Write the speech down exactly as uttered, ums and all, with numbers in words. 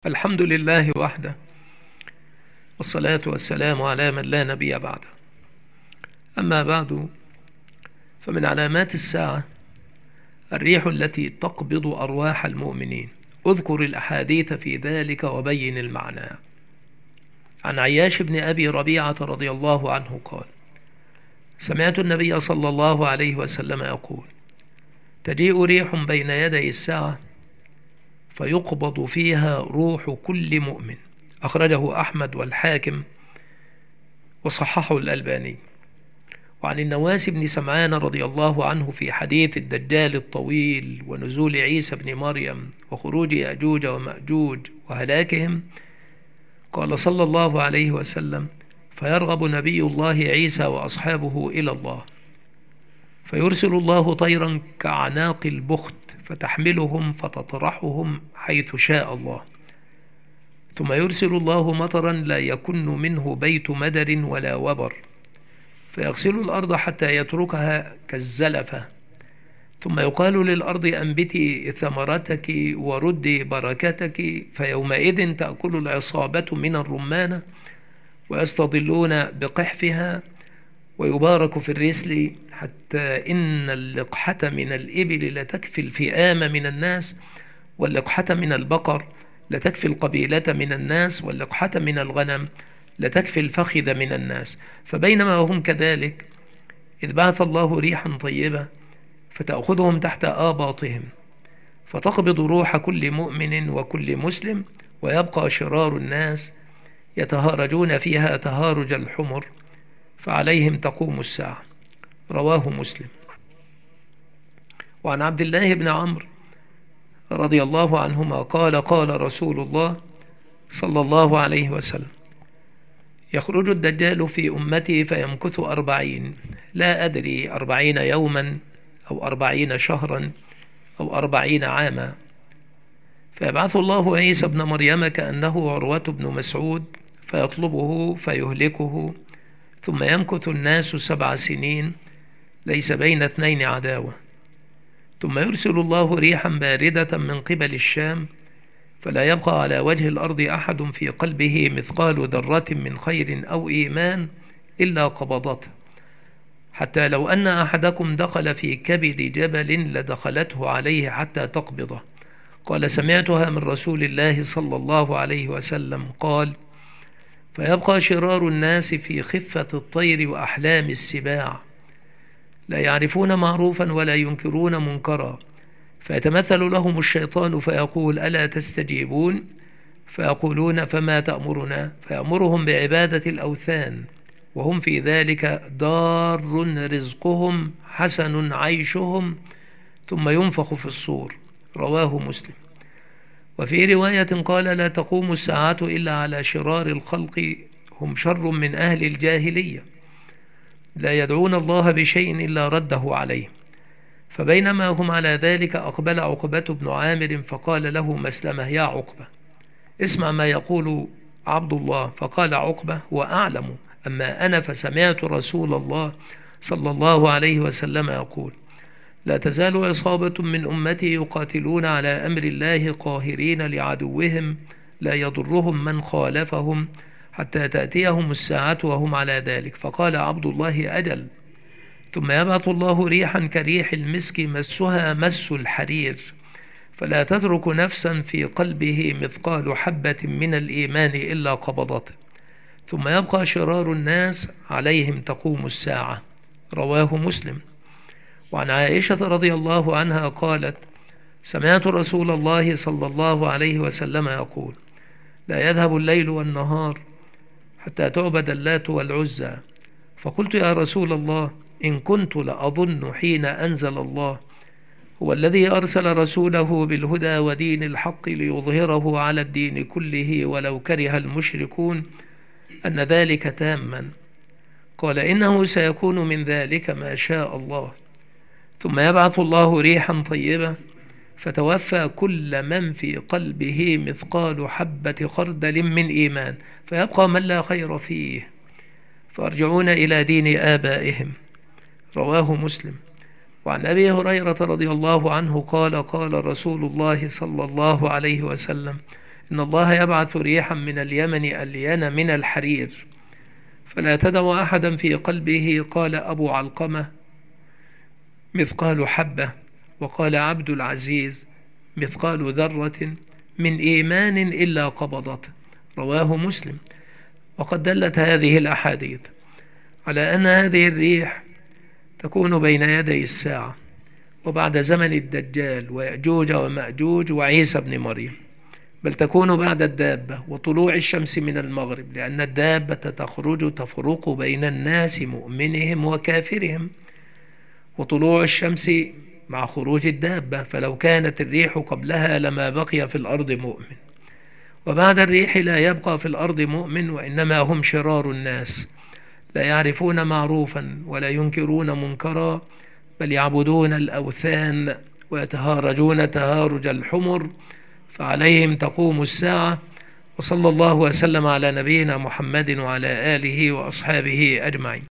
الحمد لله وحده، والصلاة والسلام على من لا نبي بعده. أما بعد، فمن علامات الساعة الريح التي تقبض أرواح المؤمنين. اذكر الأحاديث في ذلك وبين المعنى. عن عياش بن أبي ربيعة رضي الله عنه قال: سمعت النبي صلى الله عليه وسلم يقول: تجيء ريح بين يدي الساعة فيقبض فيها روح كل مؤمن. أخرجه أحمد والحاكم وصححه الألباني. وعن النواس بن سمعان رضي الله عنه في حديث الدجال الطويل ونزول عيسى بن مريم وخروج يأجوج ومأجوج وهلاكهم، قال صلى الله عليه وسلم: فيرغب نبي الله عيسى وأصحابه إلى الله، فيرسل الله طيرا كأعناق البخت فتحملهم فتطرحهم حيث شاء الله، ثم يرسل الله مطرا لا يكن منه بيت مدر ولا وبر، فيغسل الأرض حتى يتركها كالزلفة، ثم يقال للأرض أنبتي ثمرتك وردي بركتك، فيومئذ تأكل العصابة من الرمانة ويستظلون بقحفها، ويبارك في الرسل، حتى إن اللقحة من الإبل لتكفي الفئام من الناس، واللقحة من البقر لتكفي القبيلة من الناس، واللقحة من الغنم لتكفي الفخذ من الناس. فبينما هم كذلك إذ بعث الله ريحا طيبة فتأخذهم تحت آباطهم، فتقبض روح كل مؤمن وكل مسلم، ويبقى شرار الناس يتهارجون فيها تهارج الحمر، فعليهم تقوم الساعة. رواه مسلم. وعن عبد الله بن عمرو رضي الله عنهما قال: قال رسول الله صلى الله عليه وسلم: يخرج الدجال في أمتي فيمكث أربعين، لا أدري أربعين يوما أو أربعين شهرا أو أربعين عاما، فيبعث الله عيسى ابن مريم كأنه عروة بن مسعود فيطلبه فيهلكه، ثم يمكث الناس سبع سنين ليس بين اثنين عداوة، ثم يرسل الله ريحا باردة من قبل الشام، فلا يبقى على وجه الأرض أحد في قلبه مثقال ذرة من خير أو إيمان إلا قبضته، حتى لو أن أحدكم دخل في كبد جبل لدخلته عليه حتى تقبضه. قال: سمعتها من رسول الله صلى الله عليه وسلم قال: فيبقى شرار الناس في خفة الطير وأحلام السباع، لا يعرفون معروفا ولا ينكرون منكرا، فيتمثل لهم الشيطان فيقول: ألا تستجيبون؟ فيقولون: فما تأمرنا؟ فيأمرهم بعبادة الأوثان، وهم في ذلك دار رزقهم حسن عيشهم، ثم ينفخ في الصور. رواه مسلم. وفي رواية قال: لا تقوم الساعة إلا على شرار الخلق، هم شر من أهل الجاهلية، لا يدعون الله بشيء إلا رده عليه. فبينما هم على ذلك أقبل عقبة بن عامر فقال له مسلمة: يا عقبة، اسمع ما يقول عبد الله. فقال عقبة: وأعلم، أما أنا فسمعت رسول الله صلى الله عليه وسلم يقول: لا تزال عصابة من أمتي يقاتلون على أمر الله قاهرين لعدوهم، لا يضرهم من خالفهم حتى تأتيهم الساعة وهم على ذلك. فقال عبد الله: أجل. ثم يبعث الله ريحا كريح المسك مسها مس الحرير، فلا تترك نفسا في قلبه مثقال حبة من الإيمان إلا قبضته، ثم يبقى شرار الناس عليهم تقوم الساعة. رواه مسلم. وعن عائشة رضي الله عنها قالت: سمعت رسول الله صلى الله عليه وسلم يقول: لا يذهب الليل والنهار حتى تعبد اللات والعزى. فقلت: يا رسول الله، إن كنت لأظن حين أنزل الله هو الذي أرسل رسوله بالهدى ودين الحق ليظهره على الدين كله ولو كره المشركون أن ذلك تاما. قال: إنه سيكون من ذلك ما شاء الله، ثم يبعث الله ريحا طيبة فتوفى كل من في قلبه مثقال حبة خردل من إيمان، فيبقى من لا خير فيه، فيرجعون إلى دين آبائهم. رواه مسلم. وعن أبي هريرة رضي الله عنه قال: قال رسول الله صلى الله عليه وسلم: إن الله يبعث ريحا من اليمن ألين من الحرير فلا تدع أحدا في قلبه. قال أبو علقمة مثقال حبة، وقال عبد العزيز مثقال ذرة من إيمان إلا قبضته، رواه مسلم. وقد دلت هذه الأحاديث على أن هذه الريح تكون بين يدي الساعة وبعد زمن الدجال ويأجوج ومأجوج وعيسى بن مريم، بل تكون بعد الدابة وطلوع الشمس من المغرب، لأن الدابة تخرج تفرق بين الناس مؤمنهم وكافرهم، وطلوع الشمس مع خروج الدابة، فلو كانت الريح قبلها لما بقي في الأرض مؤمن، وبعد الريح لا يبقى في الأرض مؤمن، وإنما هم شرار الناس لا يعرفون معروفا ولا ينكرون منكرا، بل يعبدون الأوثان ويتهارجون تهارج الحمر، فعليهم تقوم الساعة. وصلى الله وسلم على نبينا محمد وعلى آله وأصحابه أجمعين.